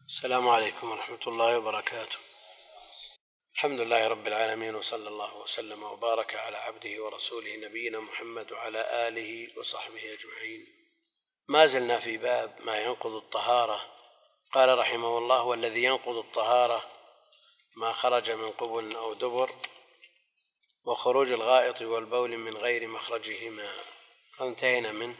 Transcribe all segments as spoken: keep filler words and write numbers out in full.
السلام عليكم ورحمة الله وبركاته. الحمد لله رب العالمين، وصلى الله وسلم وبارك على عبده ورسوله نبينا محمد وعلى آله وصحبه أجمعين. ما زلنا في باب ما ينقض الطهارة. قال رحمه الله: والذي ينقض الطهارة ما خرج من قبل أو دبر، وخروج الغائط والبول من غير مخرجهما. انتهينا منه.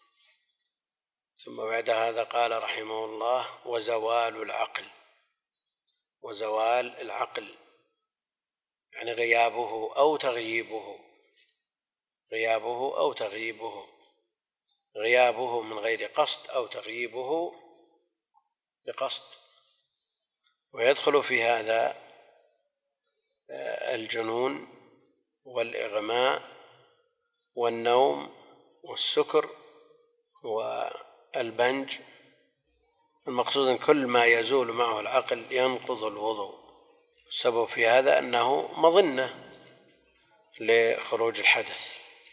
ثم بعد هذا قال رحمه الله: وزوال العقل. وزوال العقل يعني غيابه أو تغييبه، غيابه أو تغييبه، غيابه من غير قصد أو تغييبه بقصد. ويدخل في هذا الجنون والإغماء والنوم والسكر والبنج. المقصود أن كل ما يزول معه العقل ينقض الوضوء. السبب في هذا أنه مظنة لخروج الحدث.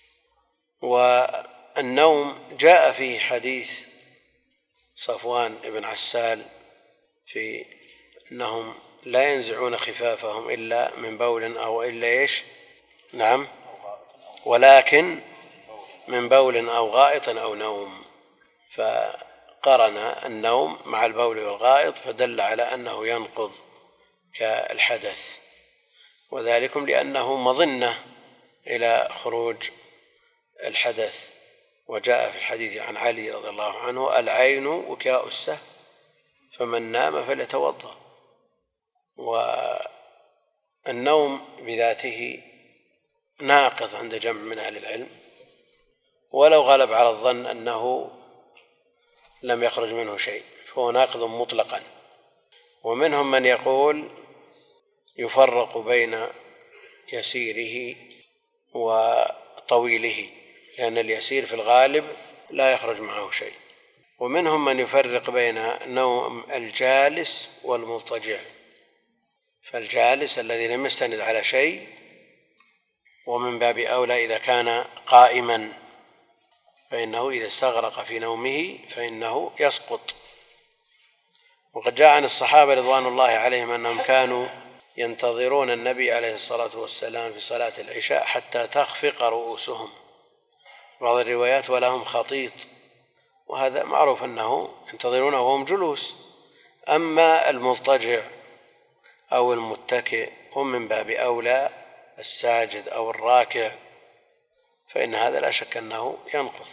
والنوم جاء فيه حديث صفوان بن عسال في أنهم لا ينزعون خفافهم إلا من بول أو إلا إيش نعم ولكن من بول أو غائط أو نوم، فقرن النوم مع البول والغائط فدل على أنه ينقض كالحدث، وذلكم لأنه مظنة إلى خروج الحدث. وجاء في الحديث عن علي رضي الله عنه: العين وكاء السهم، فمن نام فليتوضأ. والنوم بذاته ناقض عند جمع من أهل العلم، ولو غلب على الظن أنه لم يخرج منه شيء فهو ناقض مطلقا. ومنهم من يقول يفرق بين يسيره وطويله، لأن اليسير في الغالب لا يخرج معه شيء. ومنهم من يفرق بين نوم الجالس والمضطجع، فالجالس الذي لم يستند على شيء، ومن باب أولى إذا كان قائما فإنه إذا استغرق في نومه فإنه يسقط. وقد جاء عن الصحابة رضوان الله عليهم أنهم كانوا ينتظرون النبي عليه الصلاة والسلام في صلاة العشاء حتى تخفق رؤوسهم، بعض الروايات ولهم خطيط، وهذا معروف أنه ينتظرونه وهم جلوس. أما المضطجع أو المتكئ هم من باب أولى الساجد أو الراكع، فإن هذا لا شك أنه ينقض،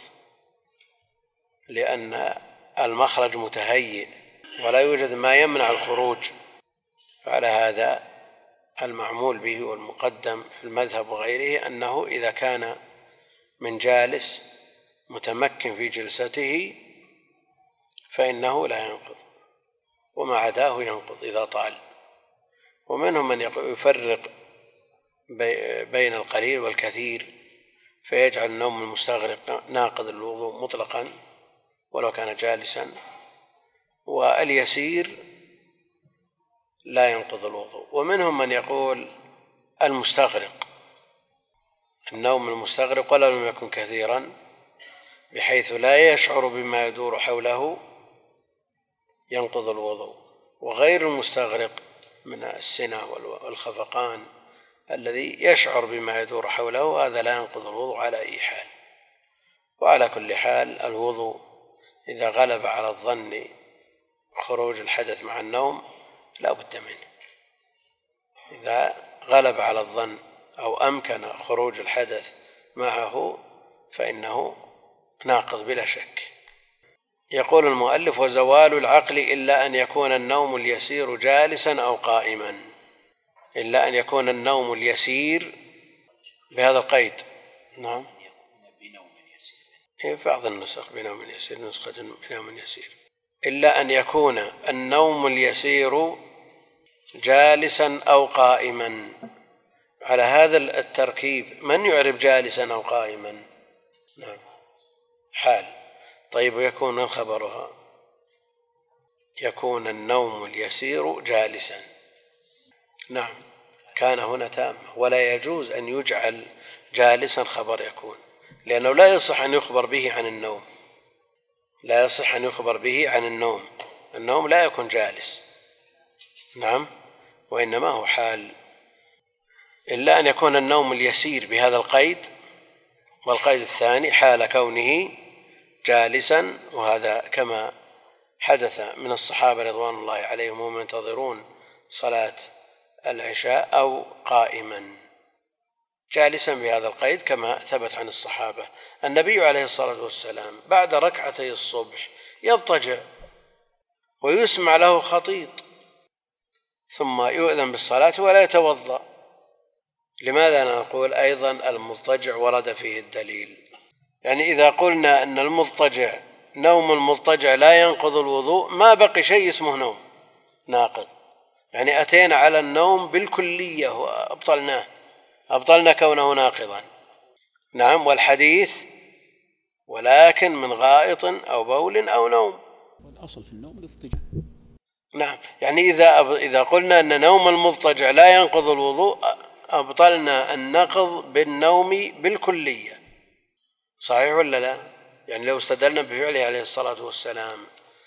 لأن المخرج متهيئ ولا يوجد ما يمنع الخروج. فعلى هذا المعمول به والمقدم في المذهب وغيره أنه إذا كان من جالس متمكن في جلسته فإنه لا ينقض، وما عداه ينقض إذا طال. ومنهم من يفرق بين القليل والكثير فيجعل النوم المستغرق ناقض الوضوء مطلقا ولو كان جالسا، واليسير لا ينقض الوضوء. ومنهم من يقول المستغرق، النوم المستغرق ولو لم يكن كثيرا بحيث لا يشعر بما يدور حوله ينقض الوضوء. وغير المستغرق من السنة والخفقان الذي يشعر بما يدور حوله هذا لا ينقض الوضوء على أي حال. وعلى كل حال الوضوء إذا غلب على الظن خروج الحدث مع النوم لا بد منه. إذا غلب على الظن أو أمكن خروج الحدث معه فإنه ناقض بلا شك. يقول المؤلف: وزوال العقل إلا أن يكون النوم اليسير جالسا أو قائما. إلا أن يكون النوم اليسير بهذا القيد. نعم، في بعض النسخ بنوم يسير، نسخة بنوم يسير. إلا أن يكون النوم اليسير جالسا أو قائما. على هذا التركيب من يعرب جالسا أو قائما؟ نعم، حال. طيب، ويكون من خبرها؟ يكون النوم اليسير جالسا. نعم، كان هنا تام، ولا يجوز أن يجعل جالسا خبر يكون، لأنه لا يصح أن يخبر به عن النوم، لا يصح أن يخبر به عن النوم، النوم لا يكون جالس، نعم، وإنما هو حال، إلا أن يكون النوم اليسير بهذا القيد، والقيد الثاني حال كونه جالسا، وهذا كما حدث من الصحابة رضوان الله عليهم وهم ينتظرون صلاة العشاء أو قائما جالسا بهذا القيد كما ثبت عن الصحابة. النبي عليه الصلاة والسلام بعد ركعتي الصبح يضطجع ويسمع له خطيط ثم يؤذن بالصلاة ولا يتوضأ. لماذا نقول أيضا المضطجع ورد فيه الدليل؟ يعني إذا قلنا أن المضطجع نوم المضطجع لا ينقض الوضوء ما بقي شيء اسمه نوم ناقض، يعني أتينا على النوم بالكلية وأبطلناه، أبطلنا كونه ناقضا. نعم، والحديث ولكن من غائط أو بول أو نوم، والأصل في النوم الاضطجاع. نعم، يعني إذا إذا قلنا أن نوم المضطجع لا ينقض الوضوء أبطلنا النقض بالنوم بالكلية، صحيح ولا لا؟ يعني لو استدلنا بفعله عليه الصلاة والسلام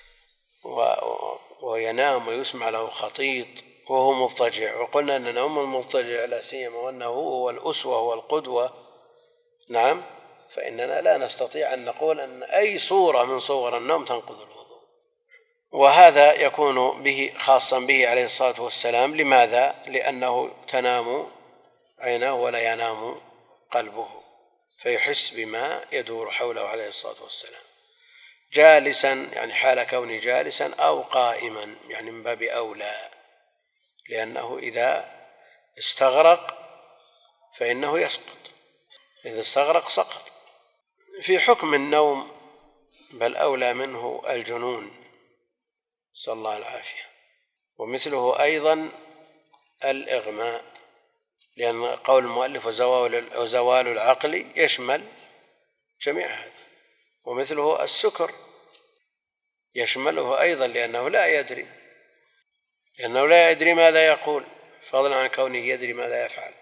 وينام ويسمع له خطيط وهو مضطجع، وقلنا أن نوم المضطجع لا سيما وأنه هو الأسوة والقدوة، نعم، فإننا لا نستطيع أن نقول أن أي صورة من صور النوم تنقض الوضوء. وهذا يكون به خاصا به عليه الصلاة والسلام. لماذا؟ لأنه تنام عينه ولا ينام قلبه، فيحس بما يدور حوله عليه الصلاة والسلام. جالسا يعني حال كونه جالسا، أو قائما يعني من باب أولى، لأنه إذا استغرق فإنه يسقط، إذا استغرق سقط. في حكم النوم بل أولى منه الجنون، صلى الله العافية، ومثله أيضا الإغماء، لأن قول المؤلف وزوال العقل يشمل جميع هذا. ومثله السكر يشمله أيضا، لأنه لا يدري لأنه لا يدري ماذا يقول، فضلا عن كونه يدري ماذا يفعل.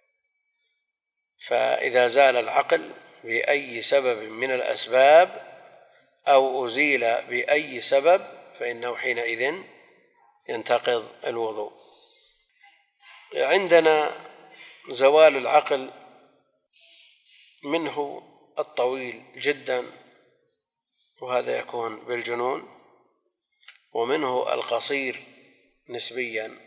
فإذا زال العقل بأي سبب من الأسباب أو أزيل بأي سبب فإنه حينئذ ينتقض الوضوء. عندنا زوال العقل منه الطويل جدا، وهذا يكون بالجنون، ومنه القصير نسبيا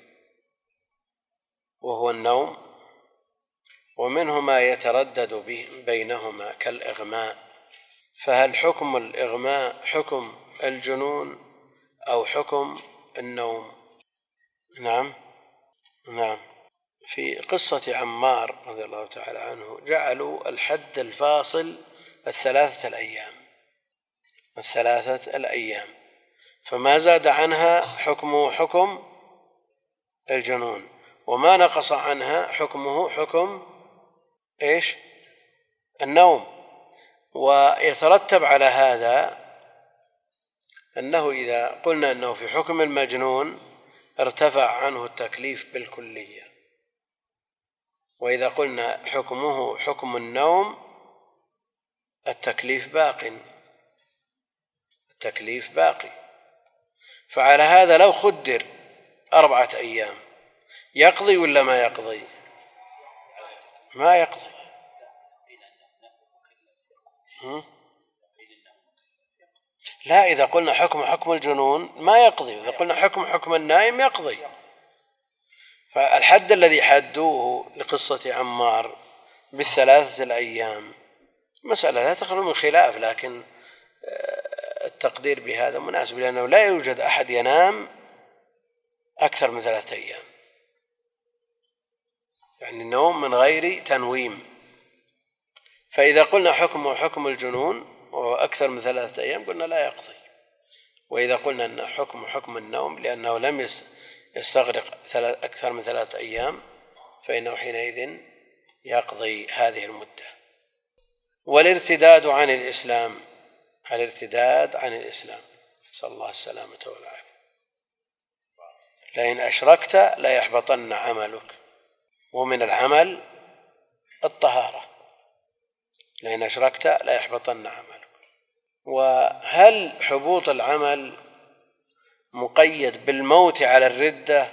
وهو النوم، ومنه ما يتردد بينهما كالإغماء. فهل حكم الإغماء حكم الجنون أو حكم النوم؟ نعم نعم في قصة عمار رضي الله تعالى عنه جعلوا الحد الفاصل الثلاثة الأيام الثلاثة الأيام فما زاد عنها حكمه حكم الجنون، وما نقص عنها حكمه حكم إيش؟ النوم. ويترتب على هذا أنه إذا قلنا أنه في حكم المجنون ارتفع عنه التكليف بالكلية، وإذا قلنا حكمه حكم النوم التكليف باق التكليف باقي. فعلى هذا لو خدر أربعة أيام يقضي ولا ما يقضي؟ ما يقضي. لا، إذا قلنا حكم حكم الجنون ما يقضي، إذا قلنا حكم حكم النائم يقضي. فالحد الذي حدوه لقصة عمار بالثلاثة الأيام مسألة لا تخلو من خلاف، لكن التقدير بهذا مناسب، لأنه لا يوجد أحد ينام أكثر من ثلاثة أيام، يعني النوم من غير تنويم. فإذا قلنا حكم حكم الجنون وهو أكثر من ثلاثة أيام قلنا لا يقضي. وإذا قلنا أن حكم حكم النوم لأنه لم يستغرق أكثر من ثلاثة أيام فإنه حينئذ يقضي هذه المدة. والارتداد عن الإسلام الارتداد عن الإسلام صلى الله السلامة والعافية. لئن أشركت لا يحبطن عملك، ومن العمل الطهارة، لئن أشركت لا يحبطن عملك. وهل حبوط العمل مقيد بالموت على الردة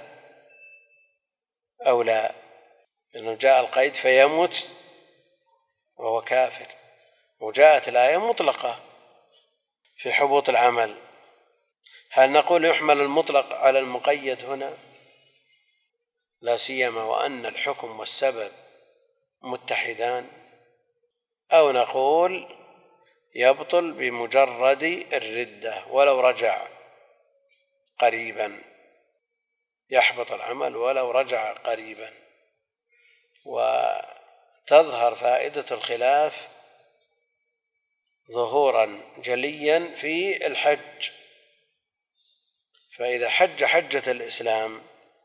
أو لا؟ لأنه جاء القيد فيموت وهو كافر، وجاءت الآية مطلقة في حبوط العمل. هل نقول يحمل المطلق على المقيد هنا؟ لا سيما وأن الحكم والسبب متحدان، أو نقول يبطل بمجرد الردة ولو رجع قريبا، يحبط العمل ولو رجع قريبا. وتظهر فائدة الخلاف ظهورا جليا في الحج، فإذا حج حجة الإسلام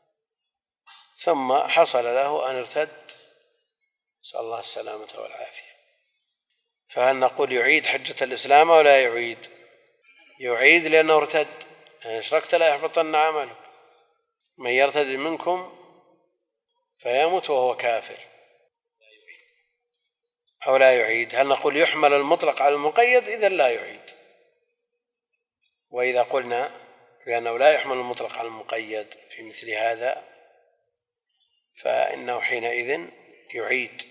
ثم حصل له أن ارتد، نسأل الله السلامة والعافية، فهل نقول يعيد حجة الإسلام أو لا يعيد؟ يعيد لأنه ارتد، يعني أشركت لا يحبطن عمله. من يرتد منكم فيموت وهو كافر، أو لا يعيد؟ هل نقول يحمل المطلق على المقيد؟ إذن لا يعيد. وإذا قلنا بأنه لا يحمل المطلق على المقيد في مثل هذا فإنه حينئذ يعيد.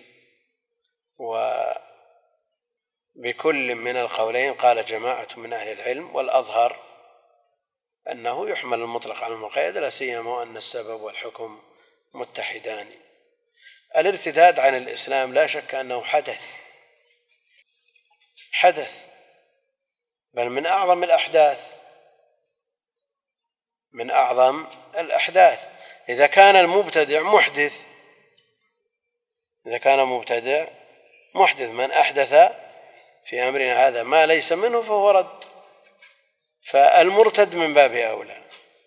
وبكل من القولين قال جماعة من أهل العلم، والأظهر أنه يحمل المطلق على المقيد، لا سيما وأن السبب والحكم متحدان. الارتداد عن الإسلام لا شك أنه حدث حدث بل من أعظم الأحداث من أعظم الأحداث إذا كان المبتدع محدث إذا كان مبتدع محدث من أحدث في أمرنا هذا ما ليس منه فهو رد، فالمرتد من باب أولى.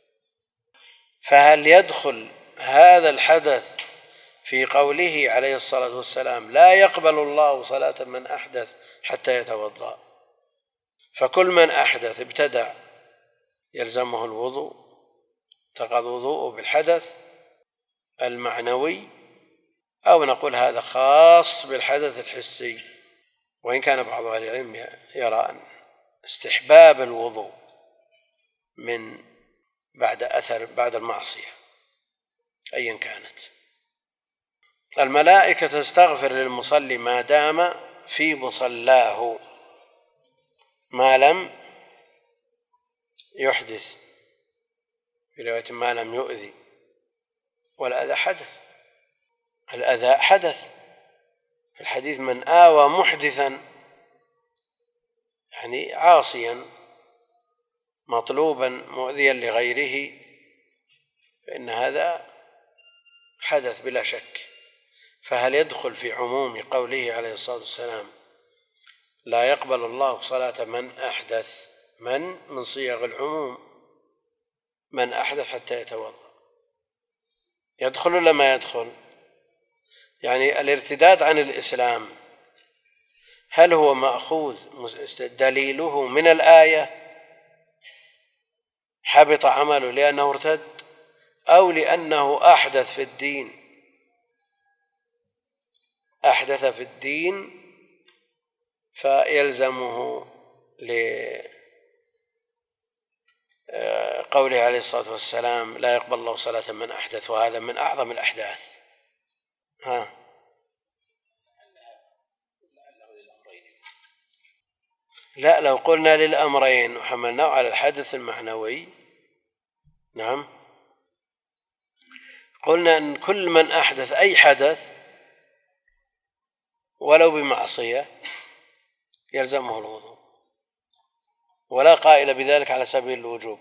فهل يدخل هذا الحدث في قوله عليه الصلاة والسلام لا يقبل الله صلاة من أحدث حتى يتوضأ؟ فكل من أحدث ابتدع يلزمه الوضوء، تقض وضوءه بالحدث المعنوي، أو نقول هذا خاص بالحدث الحسي، وإن كان بعض أهل العلم يرى أن استحباب الوضوء من بعد أثر بعد المعصية أيا كانت. الملائكة تستغفر للمصلي ما دام في مصلاه ما لم يحدث، في رواية ما لم يؤذي. والأذى حدث، الأذى حدث في الحديث من آوى محدثا يعني عاصيا مطلوبا مؤذيا لغيره فإن هذا حدث بلا شك. فهل يدخل في عموم قوله عليه الصلاة والسلام لا يقبل الله صلاة من أحدث؟ من من صيغ العموم، من أحدث حتى يتوضأ، يدخل ولا ما يدخل؟ يعني الارتداد عن الإسلام هل هو مأخوذ دليله من الآية حبط عمله لأنه ارتد، أو لأنه أحدث في الدين أحدث في الدين فيلزمه لقوله عليه الصلاة والسلام لا يقبل الله صلاة من أحدث، وهذا من أعظم الأحداث. ها لا، لو قلنا للأمرين وحملناه على الحدث المعنوي، نعم، قلنا أن كل من أحدث أي حدث ولو بمعصية يلزمه الوضوء، ولا قائل بذلك على سبيل الوجوب.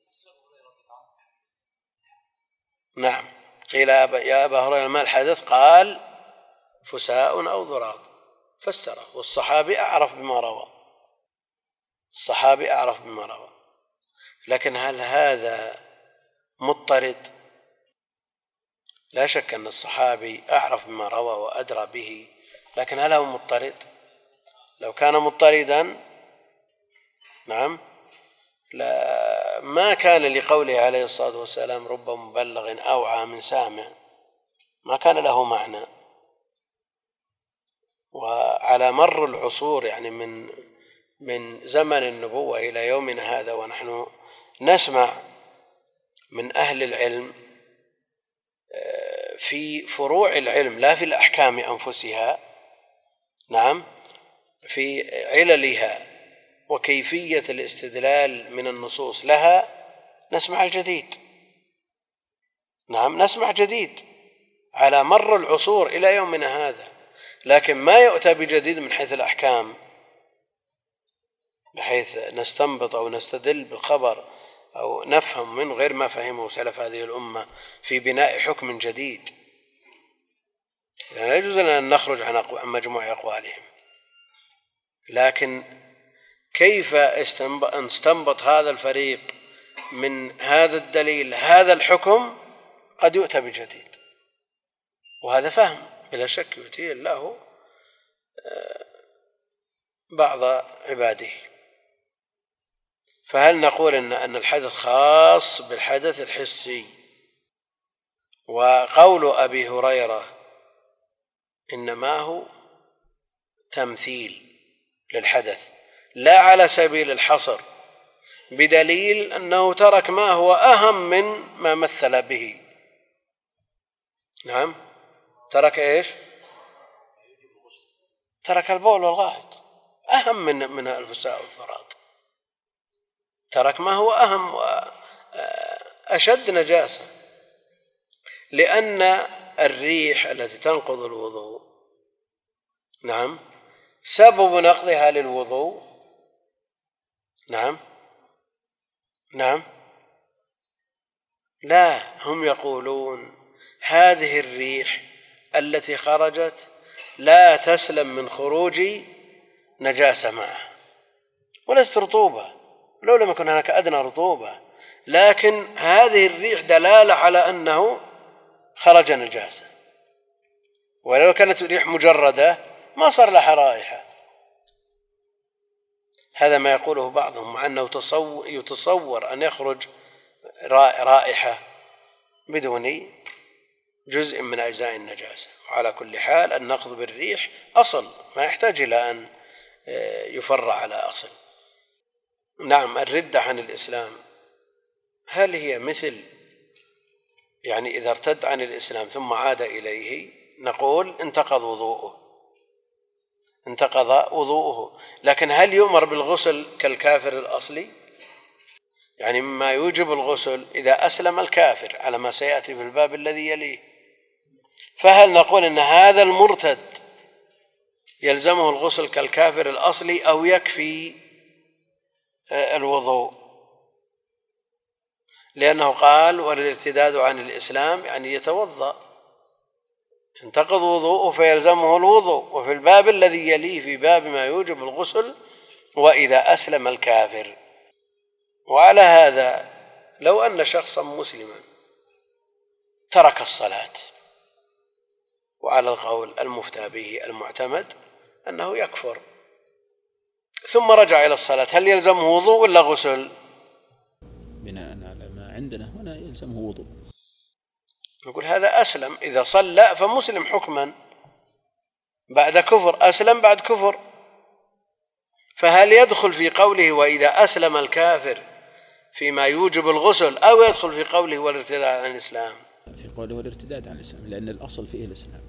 نعم، قيل يا أبا هريرة ما الحدث؟ قال فساء أو ضراط، فسره، والصحابي أعرف بما روى الصحابي أعرف بما روى لكن هل هذا مضطرد؟ لا شك أن الصحابي أعرف بما روى وأدرى به، لكن هل هو مضطرد؟ لو كان مضطردا نعم لا ما كان لقوله عليه الصلاة والسلام رب مبلغ أوعى من سامع، ما كان له معنى. وعلى مر العصور يعني من من زمن النبوة إلى يومنا هذا ونحن نسمع من أهل العلم في فروع العلم لا في الأحكام أنفسها، نعم، في عللها وكيفية الاستدلال من النصوص لها، نسمع الجديد. نعم، نسمع جديد على مر العصور إلى يومنا هذا، لكن ما يؤتى بجديد من حيث الأحكام بحيث نستنبط أو نستدل بالخبر أو نفهم من غير ما فهمه سلف هذه الأمة في بناء حكم جديد. يعني لا يجوز لنا أن نخرج عن مجموع أقوالهم، لكن كيف استنبط هذا الفريق من هذا الدليل هذا الحكم قد يؤتى بجديد، وهذا فهم بلا شك يؤتيه الله بعض عباده. فهل نقول إن أن الحدث خاص بالحدث الحسي؟ وقول أبي هريرة إنما هو تمثيل للحدث لا على سبيل الحصر، بدليل أنه ترك ما هو أهم من ما مثل به. نعم، ترك إيش؟ ترك البول والغائط، أهم من من الفساء والفراط. ترك ما هو أهم وأشد نجاسة، لأن الريح التي تنقض الوضوء، نعم، سبب نقضها للوضوء، نعم نعم لا، هم يقولون هذه الريح التي خرجت لا تسلم من خروج نجاسة معها، ولست رطوبة، لو لم يكن هناك أدنى رطوبة، لكن هذه الريح دلالة على أنه خرج نجاسة، ولو كانت ريح مجردة ما صار لها رائحة. هذا ما يقوله بعضهم، مع أنه يتصور أن يخرج رائحة بدون جزء من أجزاء النجاسة. وعلى كل حال النقض بالريح أصل ما يحتاج إلى أن يفرع على أصل. نعم، الردة عن الإسلام هل هي مثل، يعني إذا ارتد عن الإسلام ثم عاد إليه نقول انتقض وضوءه انتقض وضوءه، لكن هل يؤمر بالغسل كالكافر الأصلي؟ يعني مما يوجب الغسل إذا أسلم الكافر على ما سيأتي في الباب الذي يليه، فهل نقول إن هذا المرتد يلزمه الغسل كالكافر الأصلي أو يكفي الوضوء؟ لأنه قال والارتداد عن الإسلام يعني يتوضأ، انتقض وضوءه فيلزمه الوضوء. وفي الباب الذي يليه في باب ما يوجب الغسل وإذا أسلم الكافر. وعلى هذا لو أن شخصا مسلما ترك الصلاة، وعلى القول المفتى به المعتمد أنه يكفر، ثم رجع إلى الصلاة، هل يلزمه وضوء ولا غسل؟ بناء على ما عندنا هنا يلزمه وضوء. نقول هذا أسلم، إذا صلى فمسلم حكما بعد كفر، أسلم بعد كفر، فهل يدخل في قوله وإذا أسلم الكافر فيما يوجب الغسل، أو يدخل في قوله والارتداد عن الإسلام؟ في قوله والارتداد عن الإسلام، لأن الأصل فيه الإسلام.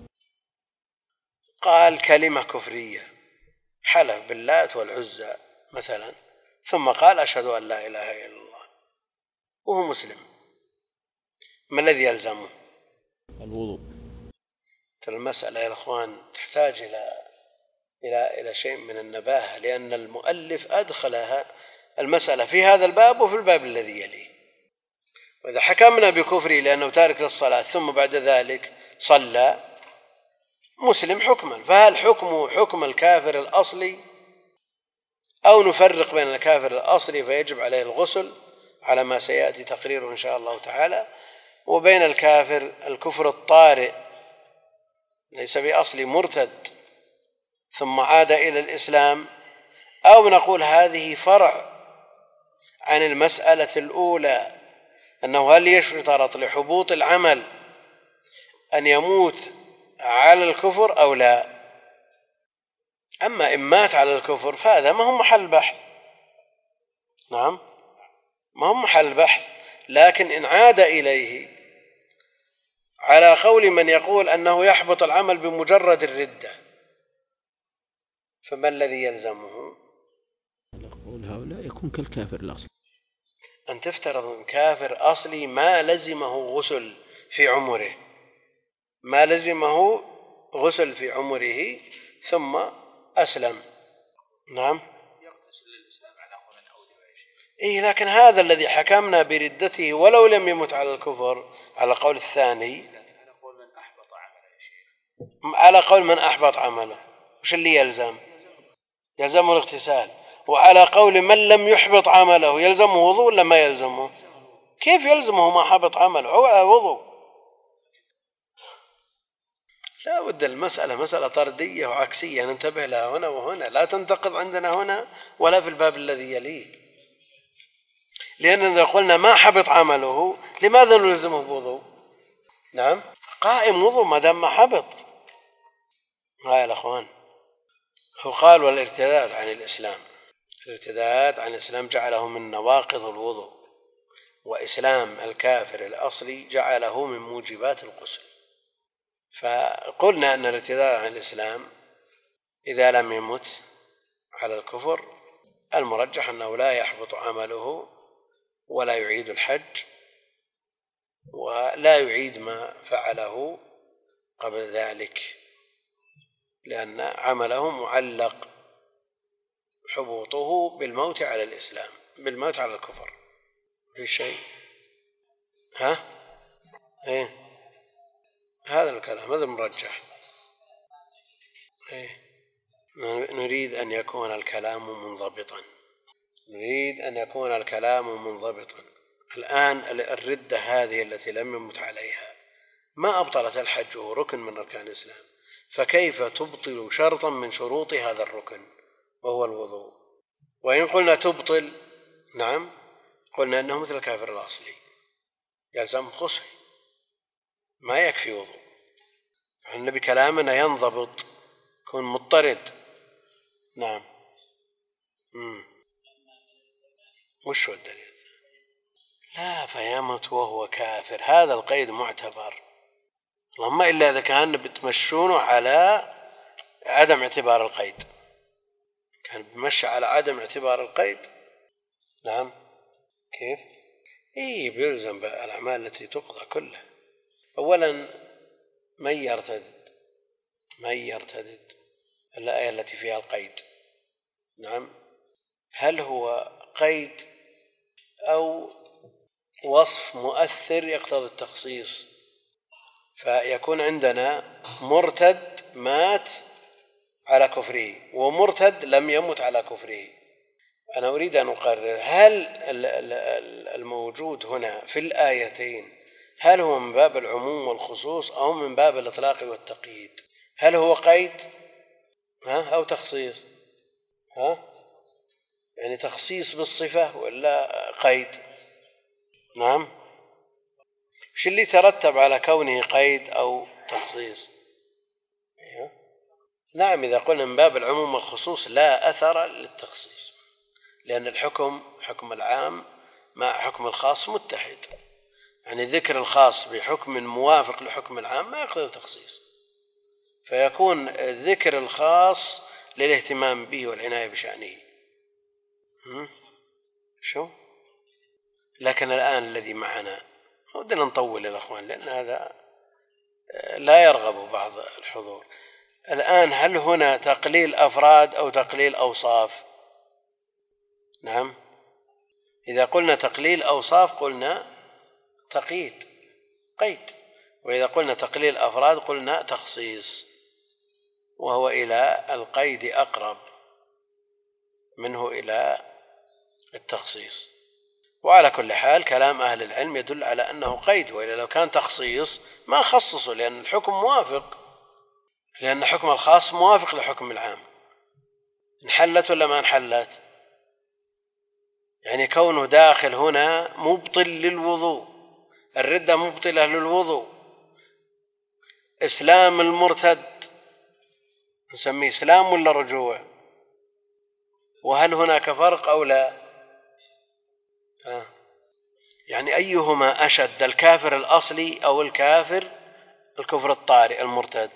قال كلمة كفرية، حلف باللات والعزى مثلا، ثم قال أشهد أن لا إله إلا الله وهو مسلم، ما الذي يلزمه؟ الوضوء. المسألة يا أخوان تحتاج إلى إلى إلى شيء من النباهة، لأن المؤلف أدخلها المسألة في هذا الباب وفي الباب الذي يليه. وإذا حكمنا بكفره لأنه تارك للصلاة ثم بعد ذلك صلى، مسلم حكما، فهل حكمه حكم الكافر الأصلي، أو نفرق بين الكافر الأصلي فيجب عليه الغسل على ما سيأتي تقريره إن شاء الله تعالى، وبين الكافر الكفر الطارئ ليس بأصل مرتد ثم عاد إلى الإسلام، أو نقول هذه فرع عن المسألة الأولى، أنه هل يشترط لحبوط العمل أن يموت على الكفر أو لا؟ أما إن مات على الكفر فهذا ما هو محل بحث، نعم ما هو محل بحث، لكن إن عاد إليه على قول من يقول أنه يحبط العمل بمجرد الردة، فما الذي يلزمه؟ قول هؤلاء يكون كالكافر الأصلي. أن تفترض كافر أصلي ما لزمه غسل في عمره، ما لزمه غسل في عمره ثم أسلم. نعم. إيه، لكن هذا الذي حكمنا بردته ولو لم يمت على الكفر على قول الثاني، على قول من أحبط عمله وش اللي يلزم؟ يلزمه الاغتسال. وعلى قول من لم يحبط عمله يلزمه وضوء ولا ما يلزمه؟ كيف يلزمه ما حبط عمله؟ هو وضوء. لا بد المسألة مسألة طردية وعكسية ننتبه لها هنا وهنا، لا تنتقض عندنا هنا ولا في الباب الذي يليه. لأننا إذا قلنا ما حبط عمله لماذا نلزمه بوضوء؟ نعم، قائم وضوء ما دام ما حبط. هاي الأخوان، هو قال والارتداد عن الإسلام، الارتداد عن الإسلام جعله من نواقض الوضوء، وإسلام الكافر الأصلي جعله من موجبات الغسل. فقلنا أن الارتداد عن الإسلام إذا لم يمت على الكفر المرجح أنه لا يحبط عمله ولا يعيد الحج ولا يعيد ما فعله قبل ذلك، لأن عمله معلق حبوطه بالموت على الإسلام، بالموت على الكفر. في شيء؟ ها؟ إيه؟ هذا الكلام هذا مرجح. إيه؟ نريد أن يكون الكلام منضبطا، نريد أن يكون الكلام منضبطا. الآن الردة هذه التي لم يمت عليها ما أبطلت الحج وهو ركن من أركان الإسلام، فكيف تبطل شرطا من شروط هذا الركن وهو الوضوء؟ وإن قلنا تبطل، نعم، قلنا أنه مثل الكافر الأصلي يلزم غسل ما يكفي وضوء. النبي كلامنا ينضبط، يكون مضطرد. نعم. مم. وش هو الدليل؟ لا، فيمت وهو كافر، هذا القيد معتبر، اللهم إلا إذا كان بتمشونه على عدم اعتبار القيد، كان بمشي على عدم اعتبار القيد. نعم. كيف؟ إيه، بيلزم بالأعمال التي تقضى كلها. أولا من يرتد، من يرتد الآية التي فيها القيد، نعم، هل هو قيد أو وصف مؤثر يقتضي التخصيص؟ فيكون عندنا مرتد مات على كفره ومرتد لم يمت على كفره. أنا أريد أن أقرر، هل الموجود هنا في الآيتين هل هو من باب العموم والخصوص أو من باب الإطلاق والتقييد؟ هل هو قيد ها أو تخصيص؟ ها؟ يعني تخصيص بالصفة ولا قيد؟ نعم. شو اللي ترتب على كونه قيد أو تخصيص؟ أيوه. نعم، إذا قلنا من باب العموم والخصوص لا أثر للتخصيص، لأن الحكم حكم العام مع حكم الخاص متحد، يعني ذكر الخاص بحكم موافق لحكم العام ما يقتضي تخصيص، فيكون ذكر الخاص للاهتمام به والعناية بشأنه. شو؟ لكن الآن الذي معنا ودنا نطول الأخوان لأن هذا لا يرغب بعض الحضور. الآن هل هنا تقليل أفراد أو تقليل أوصاف؟ نعم، إذا قلنا تقليل أوصاف قلنا تقييد قيد، وإذا قلنا تقليل أفراد قلنا تخصيص، وهو إلى القيد أقرب منه إلى التخصيص. وعلى كل حال كلام أهل العلم يدل على أنه قيد، وإلا لو كان تخصيص ما خصصوا، لأن الحكم موافق، لأن حكم الخاص موافق لحكم العام. انحلت ولا ما انحلت؟ يعني كونه داخل هنا مبطل للوضوء، الردة مبطلة للوضوء، إسلام المرتد نسميه إسلام ولا رجوع؟ وهل هناك فرق أو لا؟ آه. يعني أيهما أشد، الكافر الأصلي أو الكافر الكفر الطارئ المرتد؟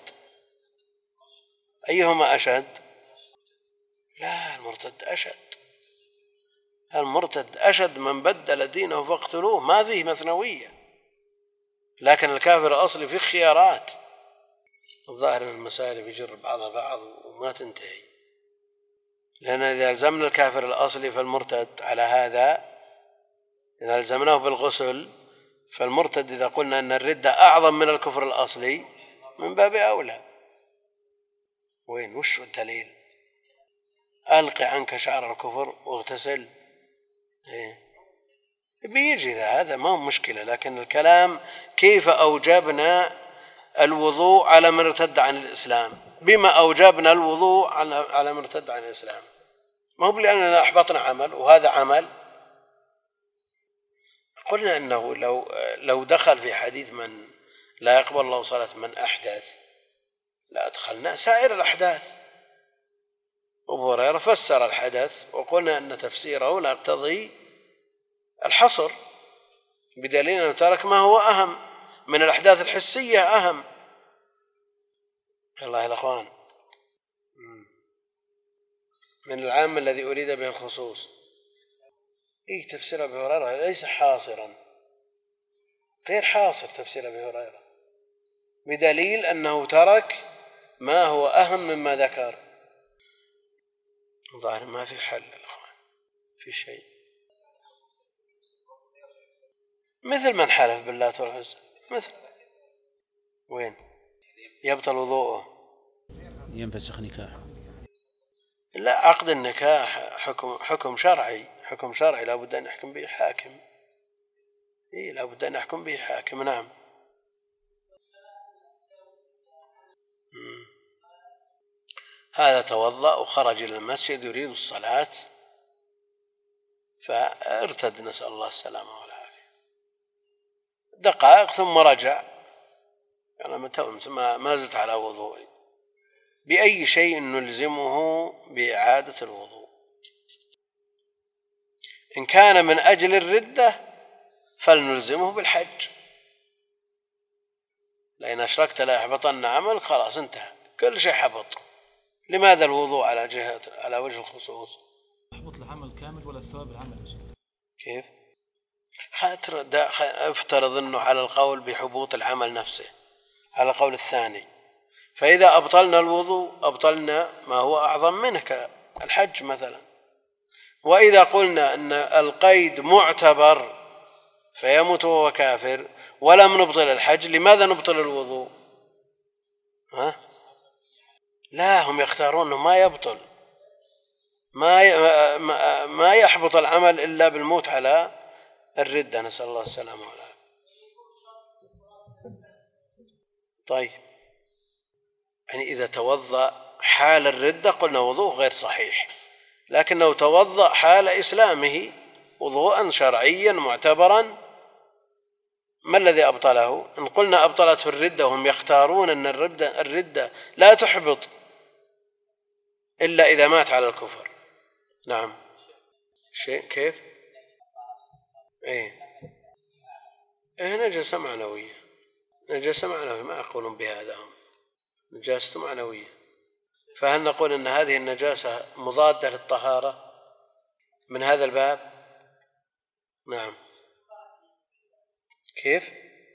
أيهما أشد؟ لا، المرتد أشد. المرتد أشد، من بدل دينه فاقتلوه، ما فيه مثنوية. لكن الكافر الأصلي فيه خيارات. الظاهر أن المسائل بيجر بعضها بعض وما تنتهي، لأن إذا ألزمنا الكافر الأصلي فالمرتد على هذا، إذا ألزمناه بالغسل فالمرتد إذا قلنا أن الردة أعظم من الكفر الأصلي من باب أولى. وين وش الدليل؟ ألقي عنك شعر الكفر واغتسل. إيه؟ بيجي هذا ما هو مشكلة، لكن الكلام كيف أوجبنا الوضوء على من ارتد عن الإسلام؟ بما أوجبنا الوضوء على من ارتد عن الإسلام؟ ما هو لأننا أحبطنا عمل وهذا عمل. قلنا أنه لو لو دخل في حديث من لا يقبل الله صلاة من أحدث لا أدخلنا سائر الأحداث. أبو هريرة فسر الحدث وقلنا أن تفسيره لا يقتضي الحصر، بدليل أنه ترك ما هو أهم من الأحداث الحسية أهم. الله الأخوان، من العام الذي أريد به الخصوص. إيه تفسير أبي هريرة ليس حاصرا، غير حاصر تفسير أبي هريرة، بدليل أنه ترك ما هو أهم مما ذكر. ظاهر ما في حل الأخوان في شيء، مثل من حلف بالله والعزى. مثل وين يبطل وضوءه؟ ينفسخ نكاحه. لا، عقد النكاح حكم حكم شرعي، حكم شرعي لا بد أن يحكم به حاكم. إيه لا بد أن يحكم به حاكم. نعم. مم. هذا توضأ وخرج إلى المسجد يريد الصلاة فارتد، نسأل الله السلامة والعافية، دقائق ثم رجع. أنا ما ما زلت على وضوئي. بأي شيء نلزمه بإعادة الوضوء؟ إن كان من أجل الردة فلنلزمه بالحج، لأن أشركت لا يحبطن عمل، خلاص انتهى، كل شيء حبط. لماذا الوضوء على جهة على وجه الخصوص؟ يحبط العمل كامل ولا الثواب العمل؟ كيف؟ افترض أنه على القول بحبوط العمل نفسه، على القول الثاني، فإذا أبطلنا الوضوء أبطلنا ما هو أعظم منه كالحج مثلا. وإذا قلنا أن القيد معتبر فيموت وهو كافر ولم نبطل الحج، لماذا نبطل الوضوء؟ ها؟ لا، هم يختارون أنه ما يبطل، ما ما يحبط العمل إلا بالموت على الردة، نسأل الله السلامة والعافية. طيب، يعني إذا توضأ حال الردة قلنا وضوء غير صحيح، لكنه توضأ حال إسلامه وضوءا شرعيا معتبرا، ما الذي أبطله؟ إن قلنا أبطلته الردة، وهم يختارون أن الردة, الردة لا تحبط إلا إذا مات على الكفر. نعم. شيء كيف؟ إيه؟ إيه نجاسة معنوية، نجاسة معنوية، ما يقولون بهذا هم، نجاسة معنوية. فهل نقول أن هذه النجاسة مضادة للطهارة من هذا الباب؟ نعم. كيف؟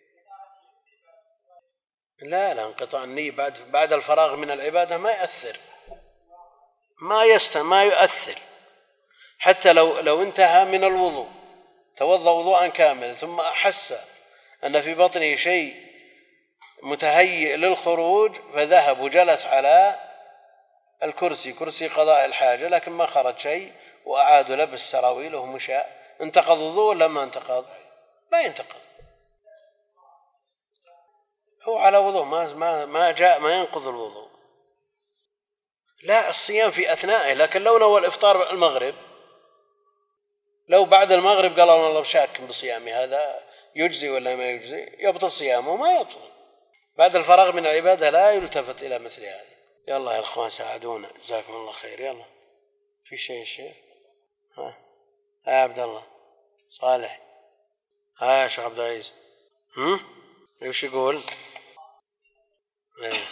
لا لا، انقطاع النية بعد بعد الفراغ من العبادة ما يأثر، ما يست ما يؤثر. حتى لو لو انتهى من الوضوء، توضأ وضوءا كاملا، ثم أحس أن في بطنه شيء متهيئ للخروج فذهب وجلس على الكرسي، كرسي قضاء الحاجة، لكن ما خرج شيء، وأعاد لبس سراويله ومشى، انتقض وضوء لما انتقض؟ ما ينتقض، هو على وضوء، ما ما ما جاء ما ينقض الوضوء. لا، الصيام في أثنائه، لكن لو نوى الإفطار المغرب، لو بعد المغرب قال أنا والله شاك بصيامي، هذا يجزي ولا ما يجزي؟ يبطل صيامه ما يبطل. بعد الفراغ من العبادة لا يلتفت إلى مثل هذا. يلا يا الأخوان ساعدونا، جزاكم الله خير. يلا في شيء الشيخ؟ ها يا عبد الله صالح، ها يا شيخ عبد العزيز، هم ايش يقول؟ ايه.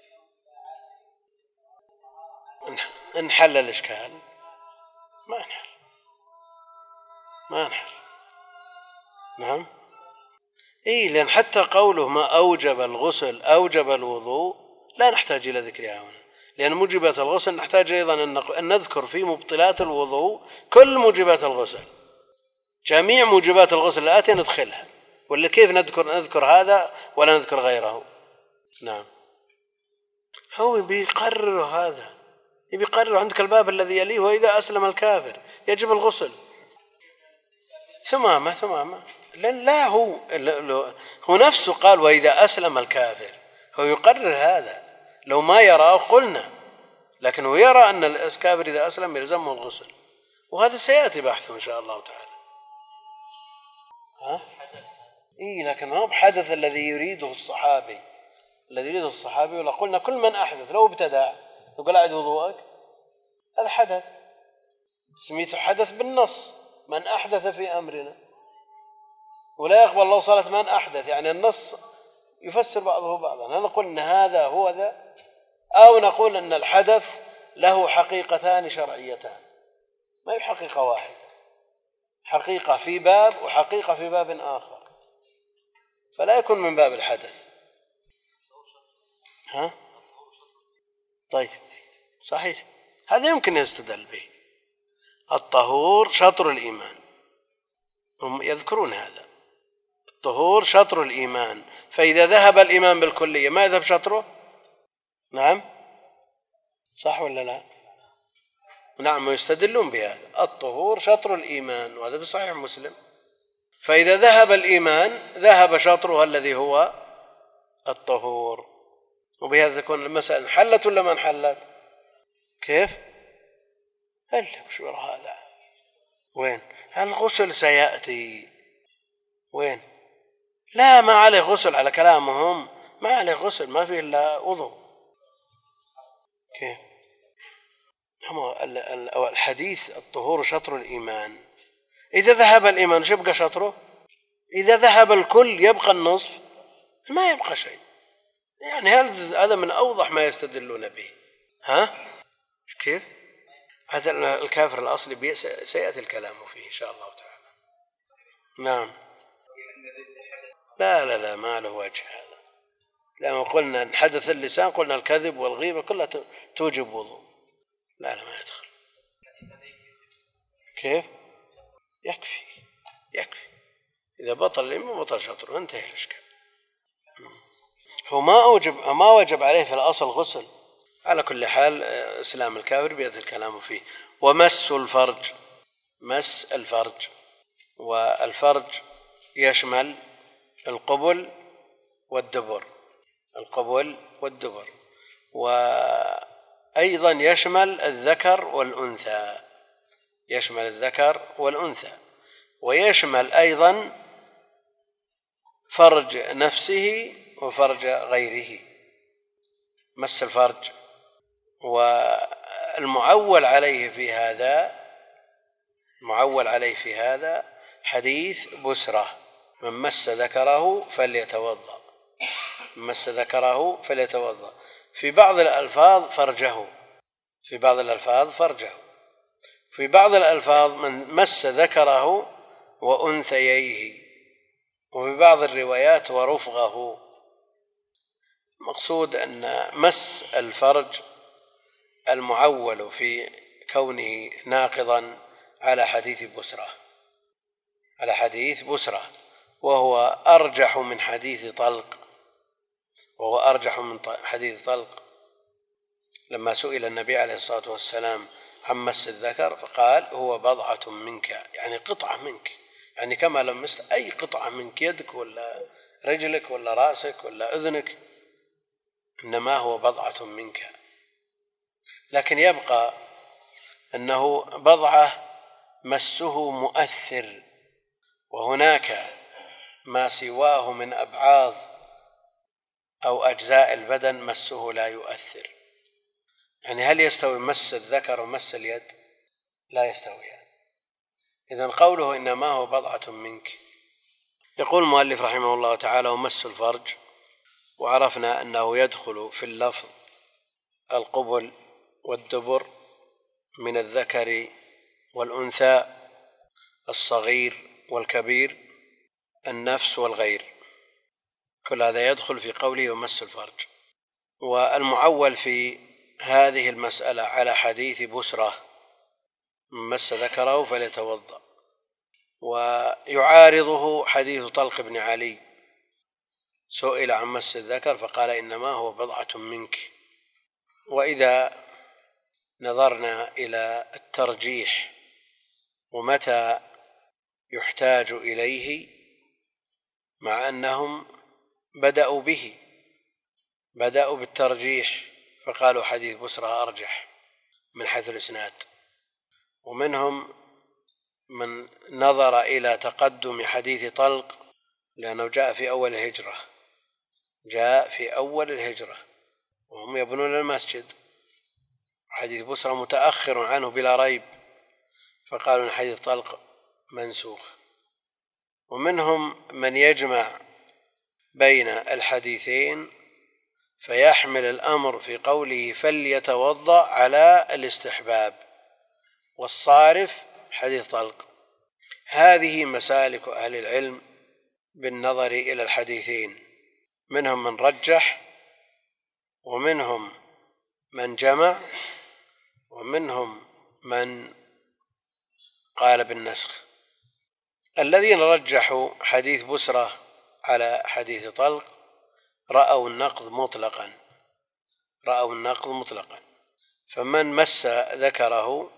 نحل الإشكال، ما نحل ما نحل نعم. إيه، لأن حتى قوله ما أوجب الغسل أوجب الوضوء لا نحتاج إلى ذكرها هنا، لأن موجبات الغسل نحتاج أيضا أن نذكر في مبطلات الوضوء كل موجبات الغسل، جميع موجبات الغسل الآتية ندخلها، ولا كيف نذكر نذكر هذا ولا نذكر غيره؟ نعم. هو بيقرر هذا، بيقرر عندك الباب الذي يليه وإذا أسلم الكافر يجب الغسل. ثمامة ثمامة لأن لا هو هو نفسه قال وإذا أسلم الكافر، هو يقرر هذا، لو ما يراه قلنا، لكن هو يرى أن الكافر إذا أسلم يلزمه الغسل، وهذا سيأتي بحثه إن شاء الله تعالى. ها؟ إيه، لكن ما بحدث الذي يريده الصحابي، الذي يريده الصحابي، ولا قلنا كل من أحدث لو ابتدع يقول أعد وضوءك، هذا حدث، سميته حدث بالنص، من أحدث في أمرنا، ولا يقبل الله صلاة من أحدث، يعني النص يفسر بعضه بعضا. هل نقول أن هذا هو ذا، أو نقول أن الحدث له حقيقتان شرعيتان، ما هي حقيقة واحدة، حقيقة في باب وحقيقة في باب آخر، فلا يكون من باب الحدث. ها؟ طيب صحيح، هذا يمكن يستدل به، الطهور شطر الإيمان، هم يذكرون هذا، الطهور شطر الإيمان، فإذا ذهب الإيمان بالكلية ما يذهب شطره؟ نعم صح ولا لا؟ نعم، يستدلون بهذا، الطهور شطر الإيمان، وهذا بصحيح مسلم، فإذا ذهب الإيمان ذهب شطرها الذي هو الطهور، وبهذا تكون المسألة انحلت ولا ما انحلت؟ كيف؟ هل وش وراء هذا؟ وين؟ الغسل سيأتي، وين؟ لا، ما عليه غسل على كلامهم، ما عليه غسل، ما فيه إلا وضوء. كيف؟ الحديث الطهور شطر الإيمان، إذا ذهب الإيمان شو يبقى شطره؟ إذا ذهب الكل يبقى النصف، ما يبقى شيء، يعني هذا من أوضح ما يستدلون به. ها؟ كيف؟ هذا الكافر الأصلي سيأتي الكلام فيه إن شاء الله تعالى. نعم. لا لا لا، ما له وجه هذا، لما قلنا أن حدث اللسان قلنا الكذب والغيبة كلها توجب وضوء، لا لا ما يدخل. كيف؟ يكفي يكفي، إذا بطل الإمام بطل شطره، انتهي الإشكال. هو ما أوجب ما وجب عليه في الأصل غسل، على كل حال إسلام الكافر بيد الكلام فيه. ومس الفرج، مس الفرج، والفرج يشمل القبل والدبر، القبل والدبر، وأيضا يشمل الذكر والأنثى، يشمل الذكر والأنثى، ويشمل أيضا فرج نفسه وفرج غيره. مس الفرج، والمعول عليه في هذا، المعول عليه في هذا حديث بسرة، من مس ذكره فليتوضأ، من مس ذكره فليتوضأ، في بعض الألفاظ فرجه، في بعض الألفاظ فرجه، في بعض الألفاظ من مس ذكره وأنثييه، وفي بعض الروايات ورفغه. مقصود أن مس الفرج المعول في كونه ناقضا على حديث بسرة، على حديث بسرة، وهو أرجح من حديث طلق، وهو أرجح من حديث طلق. لما سئل النبي عليه الصلاة والسلام عن مس الذكر فقال هو بضعة منك، يعني قطعة منك، يعني كما لو مست أي قطعة منك، يدك ولا رجلك ولا رأسك ولا أذنك، إنما هو بضعة منك. لكن يبقى أنه بضعة مسه مؤثر، وهناك ما سواه من أبعاض أو أجزاء البدن مسه لا يؤثر. يعني هل يستوي مس الذكر ومس اليد؟ لا يستويان. إذن قوله إنما هو بضعة منك يقول المؤلف رحمه الله تعالى: ومس الفرج. وعرفنا أنه يدخل في اللفظ القبل والدبر من الذكر والأنثى، الصغير والكبير، النفس والغير، كل هذا يدخل في قوله ومس الفرج. والمعول في هذه المسألة على حديث بسرة: من مس ذكره فليتوضأ. ويعارضه حديث طلق بن علي، سئل عن مس الذكر فقال: إنما هو بضعة منك. وإذا نظرنا إلى الترجيح ومتى يحتاج إليه، مع أنهم بدأوا به، بدأوا بالترجيح فقالوا حديث بسرة أرجح من حيث الإسناد، ومنهم من نظر إلى تقدم حديث طلق لأنه جاء في أول الهجرة، جاء في أول الهجرة وهم يبنون المسجد، حديث بسرة متأخر عنه بلا ريب، فقالوا أن حديث طلق منسوخ. ومنهم من يجمع بين الحديثين فيحمل الأمر في قوله فليتوضأ على الاستحباب، والصارف حديث طلق. هذه مسالك أهل العلم بالنظر إلى الحديثين، منهم من رجح، ومنهم من جمع، ومنهم من قال بالنسخ. الذين رجحوا حديث بسرة على حديث طلق رأوا النقض مطلقا، رأوا النقض مطلقا. فمن مس ذكره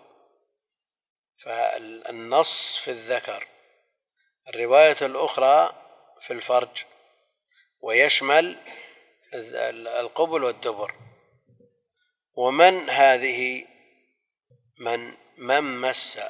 فالنص في الذكر، الرواية الأخرى في الفرج، ويشمل القبل والدبر. ومن هذه من من مس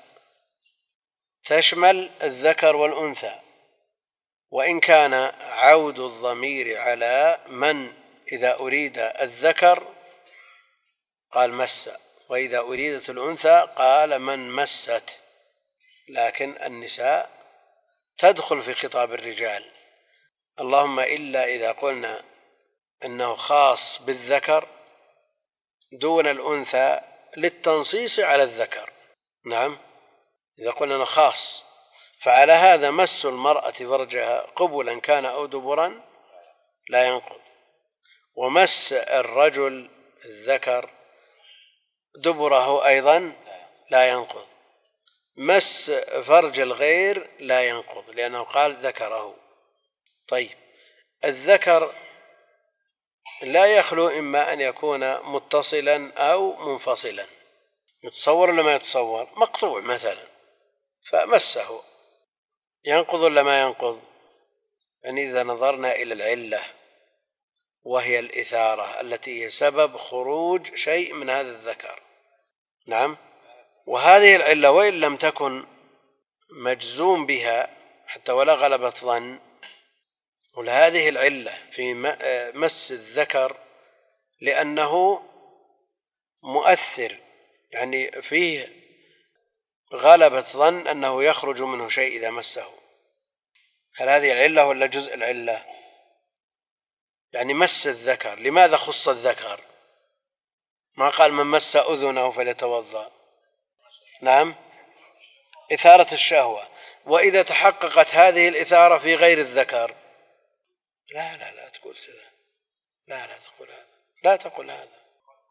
تشمل الذكر والأنثى، وإن كان عود الضمير على من إذا أريد الذكر قال مس، وإذا أريدت الأنثى قال من مست، لكن النساء تدخل في خطاب الرجال، اللهم إلا إذا قلنا أنه خاص بالذكر دون الأنثى للتنصيص على الذكر. نعم، إذا قلنا أنه خاص، فعلى هذا مس المرأة فرجها قبلا كان أو دبرا لا ينقض، ومس الرجل الذكر دبره أيضا لا ينقض، مس فرج الغير لا ينقض لأنه قال ذكره. طيب، الذكر لا يخلو إما أن يكون متصلا أو منفصلا، يتصور ولا ما يتصور؟ مقطوع مثلا فمسه ينقض ولا ما ينقض؟ يعني إذا نظرنا إلى العلة وهي الإثارة التي هي سبب خروج شيء من هذا الذكر، نعم، وهذه العلة وإن لم تكن مجزوم بها حتى ولا غلبة ظن، ولهذه العلة في مس الذكر لأنه مؤثر، يعني فيه غلبة ظن أنه يخرج منه شيء إذا مسه. هل هذه العلة ولا جزء العلة؟ يعني مس الذكر، لماذا خص الذكر؟ ما قال من مس أذنه فليتوضأ؟ نعم، إثارة الشهوة. وإذا تحققت هذه الإثارة في غير الذكر؟ لا لا لا تقول كذا، لا لا تقول هذا، لا تقول هذا.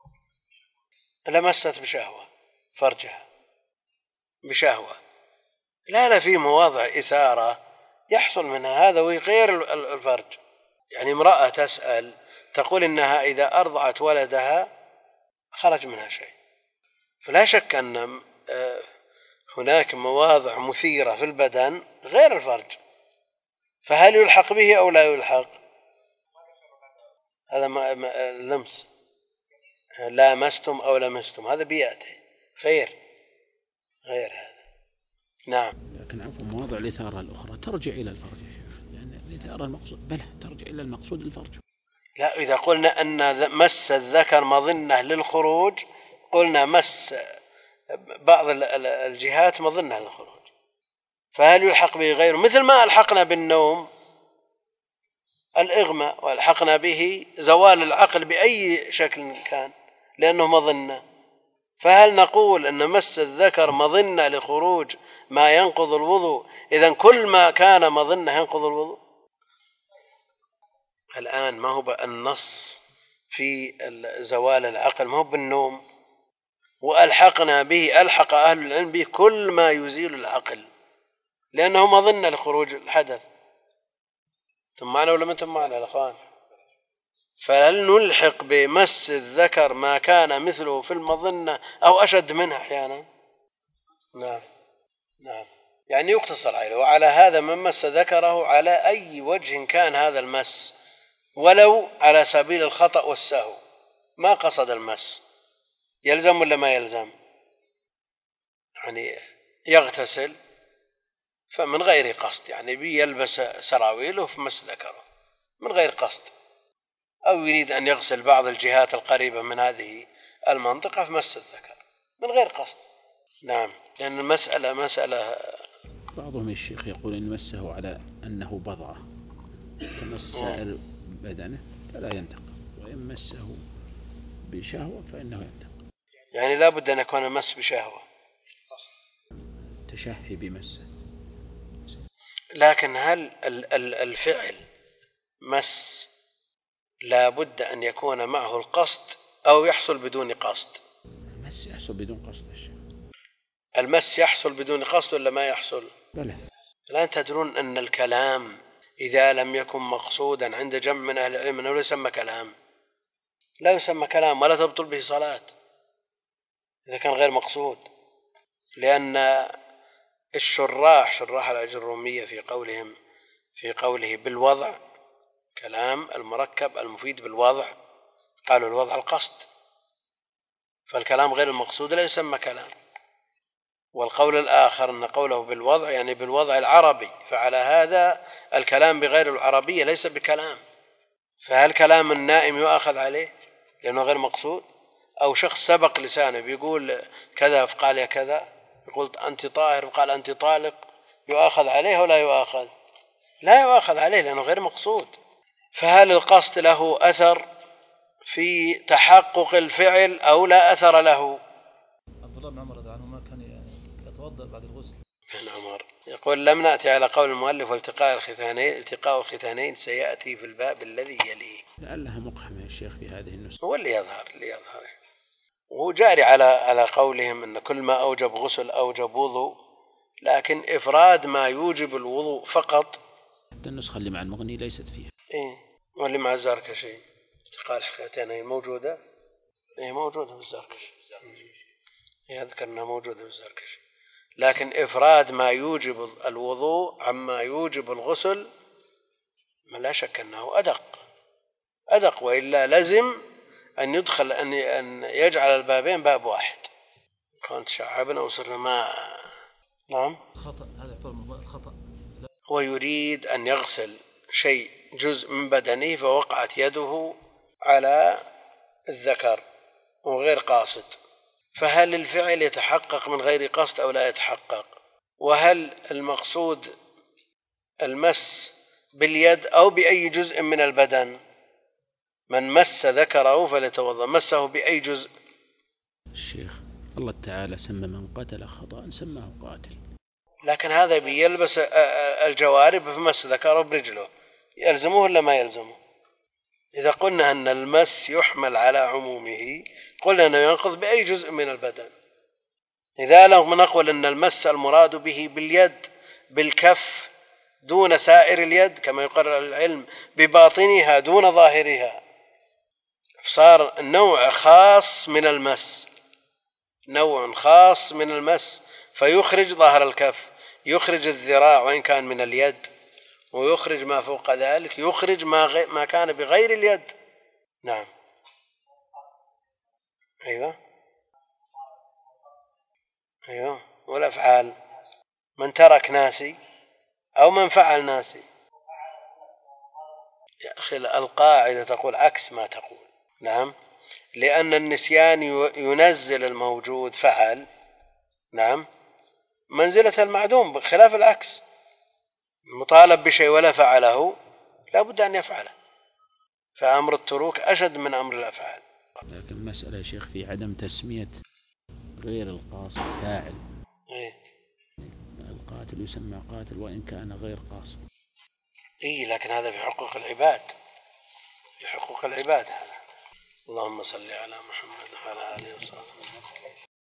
لمست بشهوة فرجها بشهوة، لا لا، في مواضع إثارة يحصل منها هذا وغير الفرج. يعني امرأة تسأل تقول إنها إذا أرضعت ولدها خرج منها شيء، فلا شك أن هناك مواضع مثيرة في البدن غير الفرج، فهل يلحق به أو لا يلحق؟ هذا لمس، لامستم أو لمستم، هذا بيأتي غير غير هذا. نعم، لكن عفوا مواضع الإثارة الأخرى ترجع إلى الفرج يا شيخ، لأن الإثارة المقصود بلى ترجع إلى المقصود الفرج. لا، إذا قلنا أن مس الذكر مظنة للخروج قلنا مس بعض الجهات مظنة للخروج، فهل يلحق به غيره؟ مثل ما ألحقنا بالنوم الإغماء وألحقنا به زوال العقل بأي شكل كان لأنه مظنة، فهل نقول أن مس الذكر مظنة لخروج ما ينقض الوضوء إذن كل ما كان مظنة ينقض الوضوء؟ الآن ما هو النص في زوال العقل ما هو بالنوم، وألحقنا به ألحق أهل العلم به كل ما يزيل العقل لأنه مظنة لخروج الحدث. ثم معنا ولا ما انتم معنا يا اخوان؟ فهل نلحق بمس الذكر ما كان مثله في المظنة أو أشد منها أحيانا؟ نعم نعم، يعني يقتصر عليه. وعلى هذا من مس ذكره على أي وجه كان هذا المس، ولو على سبيل الخطأ والسهو ما قصد المس، يلزم ولا ما يلزم؟ يعني يغتسل فمن غير قصد، يعني بيلبس سراويله في مس ذكره من غير قصد، أو يريد أن يغسل بعض الجهات القريبة من هذه المنطقة في مس الذكر من غير قصد. نعم، لأن المسألة مسألة. بعضهم الشيخ يقول إن مسه على أنه بضعة كمس سائر بدنه فلا ينتقض، وإن مسه بشهوة فإنه ينتقض. يعني لا بد أن يكون المس بشهوة، تشهي بمسه. لكن هل الفعل مس لا بد أن يكون معه القصد أو يحصل بدون قصد؟ المس يحصل بدون قصد الشيخ. المس يحصل بدون قصد ولا ما يحصل؟ بلى. الآن تدرون أن الكلام إذا لم يكن مقصودا عند جمع من أهل العلم أنه لا يسمى كلام، لا يسمى كلام ولا تبطل به صلاة إذا كان غير مقصود. لأن الشراح شراح الأجرومية في قولهم في قوله بالوضع كلام المركب المفيد بالوضع، قالوا الوضع القصد، فالكلام غير المقصود لا يسمى كلام. والقول الآخر أن قوله بالوضع يعني بالوضع العربي، فعلى هذا الكلام بغير العربية ليس بكلام. فهل كلام النائم يؤخذ عليه لأنه غير مقصود؟ أو شخص سبق لسانه بيقول كذا فقال يا كذا، يقول أنت طاهر وقال أنت طالق، يؤخذ عليه ولا يؤخذ؟ لا يؤخذ عليه لأنه غير مقصود. فهل القصد له أثر في تحقق الفعل أو لا أثر له؟ عبد الله بن عمر رضي الله عنه ما كان يتوضأ بعد الغسل. ابن عمر يقول لم نأتي على قول المؤلف والتقاء الختانين، التقاء الختانين سيأتي في الباب الذي يليه. لعلها مقحمة يا شيخ في هذه النسخة. هو اللي يظهر اللي يظهر وهو جاري على على قولهم أن كل ما أوجب غسل أوجب وضوء، لكن إفراد ما يوجب الوضوء فقط. حتى النسخة اللي مع المغني ليست فيها. إيه، واللي مع الزركشي التقاء الختانين موجودة. إيه موجودة في الزركشي، يذكر أنها موجودة في الزركشي، لكن إفراد ما يوجب الوضوء عما يوجب الغسل ما لا شك أنه أدق أدق، وإلا لزم أن يدخل أن أن يجعل البابين باب واحد. كنت شعبنا وصرنا ما نعم خطأ، هذا يعتبر خطأ. هو يريد أن يغسل شيء جزء من بدنه فوقعت يده على الذكر وغير قاصد، فهل الفعل يتحقق من غير قصد أو لا يتحقق؟ وهل المقصود المس باليد أو بأي جزء من البدن؟ من مس ذكره فليتوضأ، مسه بأي جزء؟ الشيخ الله تعالى سمى من قتل خطأ سماه قاتل، لكن هذا بيلبس الجوارب في مس ذكره برجله، يلزمه ولا ما يلزمه؟ إذا قلنا أن المس يحمل على عمومه قلنا أنه ينقض بأي جزء من البدن. إذا لم نقول أن المس المراد به باليد بالكف دون سائر اليد كما يقرر العلم بباطنها دون ظاهرها، صار نوع خاص من المس، نوع خاص من المس فيخرج ظهر الكف، يخرج الذراع وإن كان من اليد، ويخرج ما فوق ذلك، يخرج ما, غي... ما كان بغير اليد. نعم أيوة أيوة. والأفعال من ترك ناسي أو من فعل ناسي. يا أخي القاعدة تقول عكس ما تقول. نعم، لأن النسيان ينزل الموجود فعل، نعم، منزلة المعدوم بخلاف العكس. المطالب بشيء ولا فعله لا بد أن يفعله، فأمر التروك أشد من أمر الأفعال. لكن مسألة يا شيخ في عدم تسمية غير القاصد فاعل. إيه؟ القاتل يسمى قاتل وإن كان غير قاصد. إيه لكن هذا في حقوق العباد، في حقوق العباد هذا. اللهم صل على محمد وعلى آله وصحبه.